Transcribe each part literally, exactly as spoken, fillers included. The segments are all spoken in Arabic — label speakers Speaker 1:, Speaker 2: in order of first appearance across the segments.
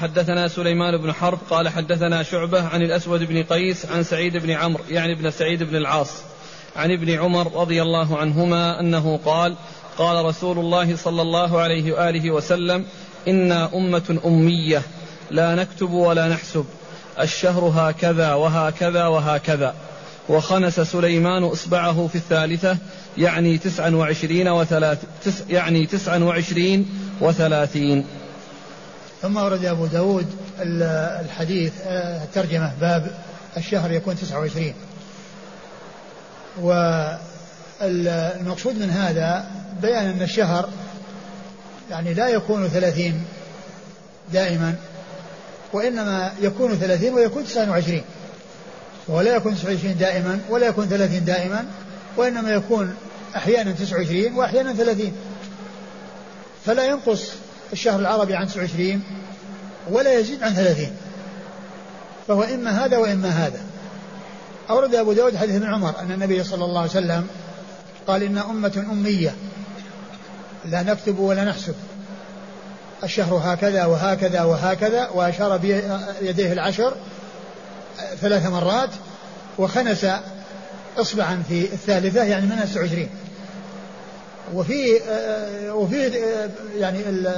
Speaker 1: حدثنا سليمان بن حرب قال حدثنا شعبة عن الأسود بن قيس عن سعيد بن عمرو يعني ابن سعيد بن العاص عن ابن عمر رضي الله عنهما أنه قال قال رسول الله صلى الله عليه وآله وسلم إنا أمة أمية لا نكتب ولا نحسب الشهر هكذا وهكذا وهكذا. وخنس سليمان إصبعه في الثالثة يعني تسعا وعشرين وثلاث تس يعني تسعا وعشرين وثلاثين.
Speaker 2: ثم ورد أبو داود الحديث الترجمة باب الشهر يكون تسعة وعشرين. والمقصود من هذا بيان أن الشهر يعني لا يكون ثلاثين دائما، وإنما يكون ثلاثين ويكون تسعة وعشرين، ولا يكون تسعة وعشرين دائما ولا يكون ثلاثين دائما، وإنما يكون أحيانا تسعة وعشرين وأحيانا ثلاثين، فلا ينقص الشهر العربي عن تسعة وعشرين ولا يزيد عن ثلاثين، فهو إما هذا وإما هذا. أورد أبو داود حديث ابن عمر أن النبي صلى الله عليه وسلم قال إن أمة أمية لا نكتب ولا نحسب الشهر هكذا وهكذا وهكذا، وأشار بيديه العشر ثلاث مرات وخنس إصبعا في الثالثة يعني منها تسعة وعشرين. وفي وفي يعني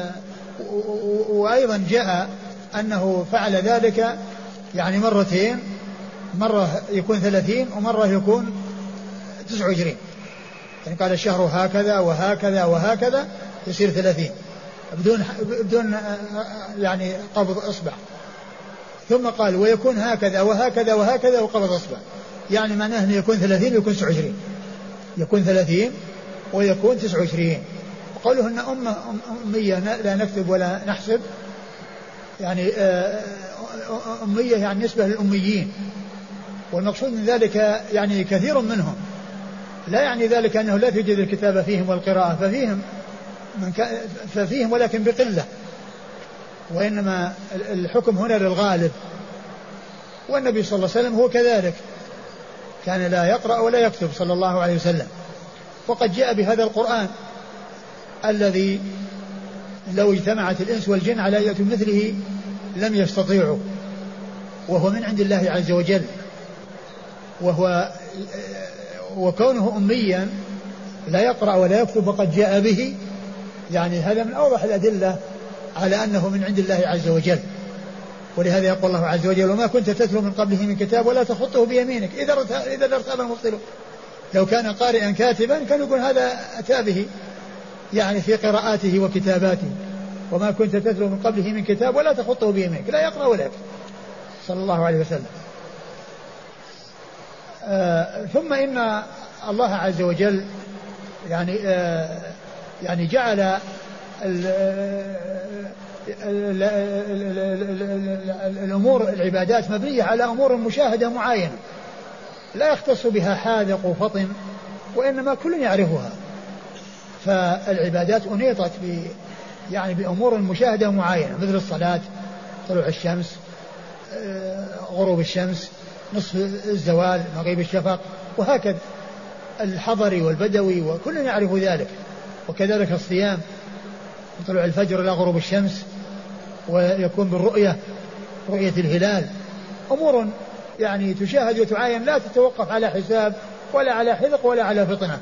Speaker 2: وأيضا جاء أنه فعل ذلك يعني مرتين، مرة يكون ثلاثين ومرة يكون تسعة وعشرين، يعني قال الشهر هكذا وهكذا وهكذا يصير ثلاثين بدون بدون يعني قبض إصبع. ثم قال ويكون هكذا وهكذا وهكذا وقبض إصبع، يعني معناه أنه يكون ثلاثين ويكون تسعة وعشرين، يكون ثلاثين ويكون تسعة وعشرين. وقوله أن أمة أمية لا نكتب ولا نحسب، يعني أمية يعني نسبة للأميين، والمقصود من ذلك يعني كثير منهم، لا يعني ذلك أنه لا توجد الكتابة فيهم والقراءة، ففيهم من ففيهم ولكن بقلة، وإنما الحكم هنا للغالب. والنبي صلى الله عليه وسلم هو كذلك، كان لا يقرأ ولا يكتب صلى الله عليه وسلم. وقد جاء بهذا القرآن الذي لو اجتمعت الإنس والجن على أن يأتوا مثله لم يستطيعوا، وهو من عند الله عز وجل، وهو وكونه أميا لا يقرأ ولا يكتب وقد جاء به، يعني هذا من أوضح الأدلة على أنه من عند الله عز وجل. ولهذا يقول الله عز وجل وما كنت تتلو من قبله من كتاب ولا تخطه بيمينك إذا ارتاب المبطلون. لو كان قارئا كاتبا كان يقول هذا أتى به يعني في قراءاته وكتاباته، وما كنت تتلو من قبله من كتاب ولا تخطه بيمينك، لا يقرأ ولا يكتب صلى الله عليه وسلم. آه ثم إن الله عز وجل يعني آه يعني جعل ال ال الأمور العبادات مبنية على أمور مشاهدة معينة لا يختص بها حاذق وفطن، وإنما كل يعرفها. فالعبادات أنيطت ب يعني بأمور مشاهدة معينة مثل الصلاة، طلوع الشمس، غروب الشمس، نصف الزوال، مغيب الشفق، وهكذا الحضري والبدوي وكل يعرف ذلك. وكذلك الصيام من طلوع الفجر إلى غروب الشمس، ويكون بالرؤية رؤية الهلال، أمور يعني تشاهد وتعاين لا تتوقف على حساب ولا على حذق ولا على فطنة.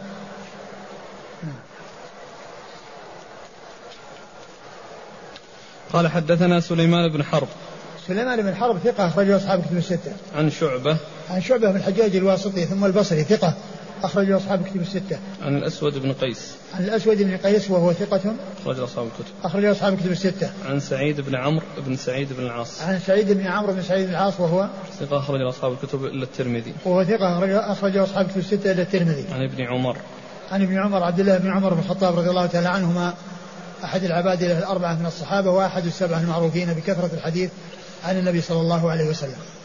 Speaker 1: قال حدثنا سليمان بن حرب.
Speaker 2: سليمان بن حرب ثقة أخرجه أصحاب كتب الستة.
Speaker 1: عن شعبة.
Speaker 2: عن شعبة بن الحجاج الواسطي ثم البصري ثقة أخرجه أصحاب كتب الستة.
Speaker 1: عن الأسود بن قيس.
Speaker 2: عن الأسود بن قيس وهو ثقة
Speaker 1: أخرجه أصحاب الكتب.
Speaker 2: أخرجه أصحاب كتب الستة.
Speaker 1: عن سعيد بن عمرو بن سعيد بن العاص.
Speaker 2: عن سعيد بن عمرو بن سعيد بن العاص وهو
Speaker 1: ثقة أخرجه أصحاب الكتب إلا الترمذي.
Speaker 2: وهو ثقة أخرجه أصحاب كتب الستة إلا الترمذي.
Speaker 1: عن ابن عمر.
Speaker 2: عن ابن عمر عبد الله بن عمر بن الخطاب رضي الله تعالى عنهما، أحد العبادلة الأربعة من الصحابة وأحد السبعة المعروفين بكثرة الحديث عن النبي صلى الله عليه وسلم.